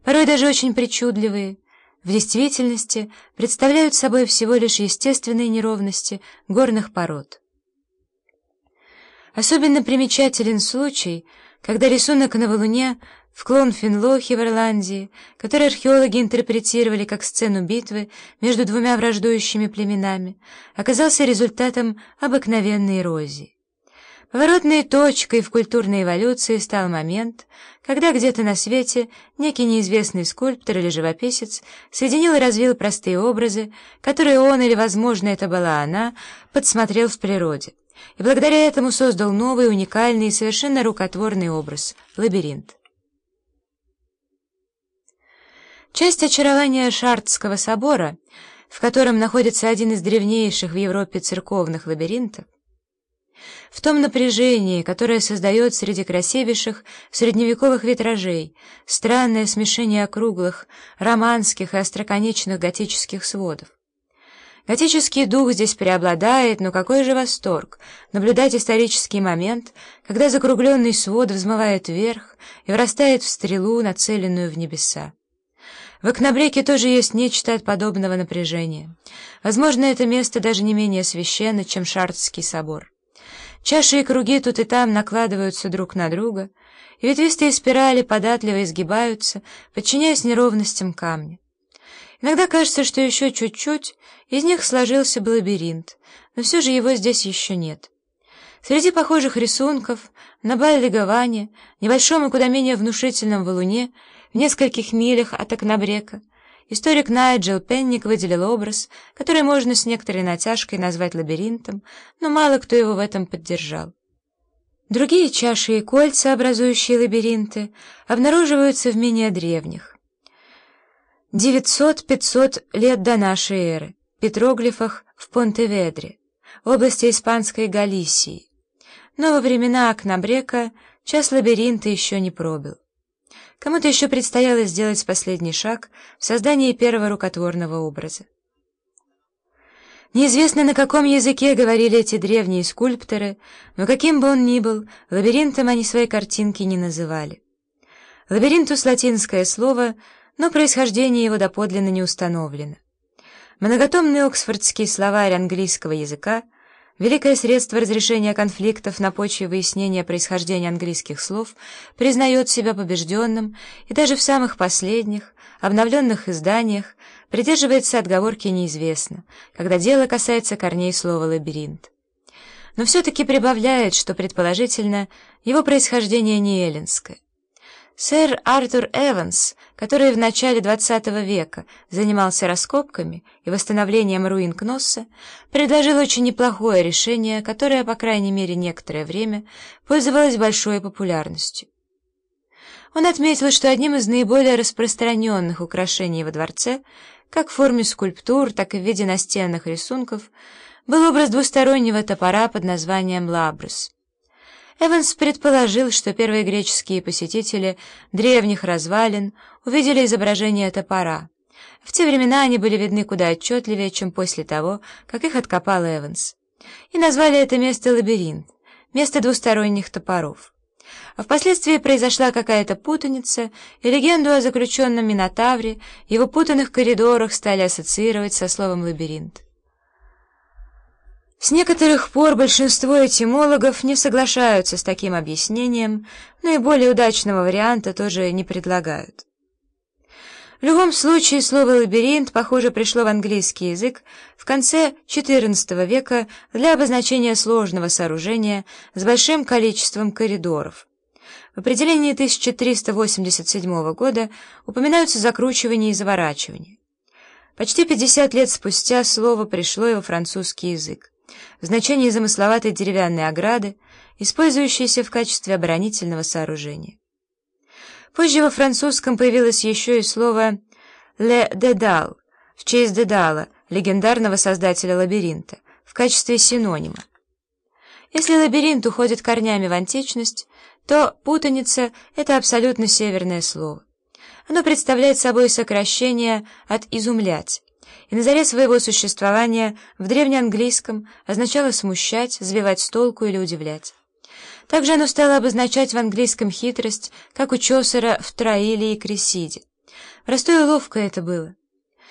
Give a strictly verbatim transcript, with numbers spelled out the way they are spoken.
порой даже очень причудливые, в действительности представляют собой всего лишь естественные неровности горных пород. Особенно примечателен случай, когда рисунок на валуне в Клонфинлохе в Ирландии, который археологи интерпретировали как сцену битвы между двумя враждующими племенами, оказался результатом обыкновенной эрозии. Поворотной точкой в культурной эволюции стал момент, когда где-то на свете некий неизвестный скульптор или живописец соединил и развил простые образы, которые он, или, возможно, это была она, подсмотрел в природе, и благодаря этому создал новый, уникальный и совершенно рукотворный образ — лабиринт. Часть очарования Шартского собора, в котором находится один из древнейших в Европе церковных лабиринтов, в том напряжении, которое создает среди красивейших средневековых витражей странное смешение округлых, романских и остроконечных готических сводов. Готический дух здесь преобладает, но какой же восторг наблюдать исторический момент, когда закругленный свод взмывает вверх и врастает в стрелу, нацеленную в небеса. В Окнабреке тоже есть нечто от подобного напряжения. Возможно, это место даже не менее священно, чем Шартский собор. Чаши и круги тут и там накладываются друг на друга, и ветвистые спирали податливо изгибаются, подчиняясь неровностям камня. Иногда кажется, что еще чуть-чуть, из них сложился бы лабиринт, но все же его здесь еще нет. Среди похожих рисунков на Баль-Легаване, небольшом и куда менее внушительном валуне, в нескольких милях от Окнабрека, историк Найджел Пенник выделил образ, который можно с некоторой натяжкой назвать лабиринтом, но мало кто его в этом поддержал. Другие чаши и кольца, образующие лабиринты, обнаруживаются в менее древних, девятьсот-пятьсот лет до нашей эры, петроглифах в Понтеведре, области Испанской Галисии. Но во времена Окнабрека час лабиринта еще не пробил. Кому-то еще предстояло сделать последний шаг в создании первого рукотворного образа. Неизвестно, на каком языке говорили эти древние скульпторы, но каким бы он ни был, лабиринтом они свои картинки не называли. Лабиринтус — латинское слово, но происхождение его доподлинно не установлено. Многотомный оксфордский словарь английского языка, великое средство разрешения конфликтов на почве выяснения происхождения английских слов, признает себя побежденным и даже в самых последних, обновленных изданиях придерживается отговорки «неизвестно», когда дело касается корней слова «лабиринт». Но все-таки прибавляет, что, предположительно, его происхождение не эллинское. Сэр Артур Эванс, который в начале двадцатого века занимался раскопками и восстановлением руин Кносса, предложил очень неплохое решение, которое, по крайней мере, некоторое время пользовалось большой популярностью. Он отметил, что одним из наиболее распространенных украшений во дворце, как в форме скульптур, так и в виде настенных рисунков, был образ двустороннего топора под названием лабрус. Эванс предположил, что первые греческие посетители древних развалин увидели изображение топора. В те времена они были видны куда отчетливее, чем после того, как их откопал Эванс. И назвали это место лабиринт, место двусторонних топоров. А впоследствии произошла какая-то путаница, и легенду о заключенном Минотавре, его путанных коридорах стали ассоциировать со словом «лабиринт». С некоторых пор большинство этимологов не соглашаются с таким объяснением, но и более удачного варианта тоже не предлагают. В любом случае, слово «лабиринт», похоже, пришло в английский язык в конце четырнадцатого века для обозначения сложного сооружения с большим количеством коридоров. В определении тысяча триста восемьдесят седьмого года упоминаются закручивание и заворачивание. Почти пятьдесят лет спустя слово пришло и во французский язык в значении замысловатой деревянной ограды, использующейся в качестве оборонительного сооружения. Позже во французском появилось еще и слово «le dédale» в честь Дедала, легендарного создателя лабиринта, в качестве синонима. Если лабиринт уходит корнями в античность, то путаница — это абсолютно северное слово. Оно представляет собой сокращение от «изумлять», и на заре своего существования в древнеанглийском означало смущать, сбивать с толку или удивлять. Также оно стало обозначать в английском хитрость, как у Чосера в Троиле и Кресиде, Простое и ловкое это было.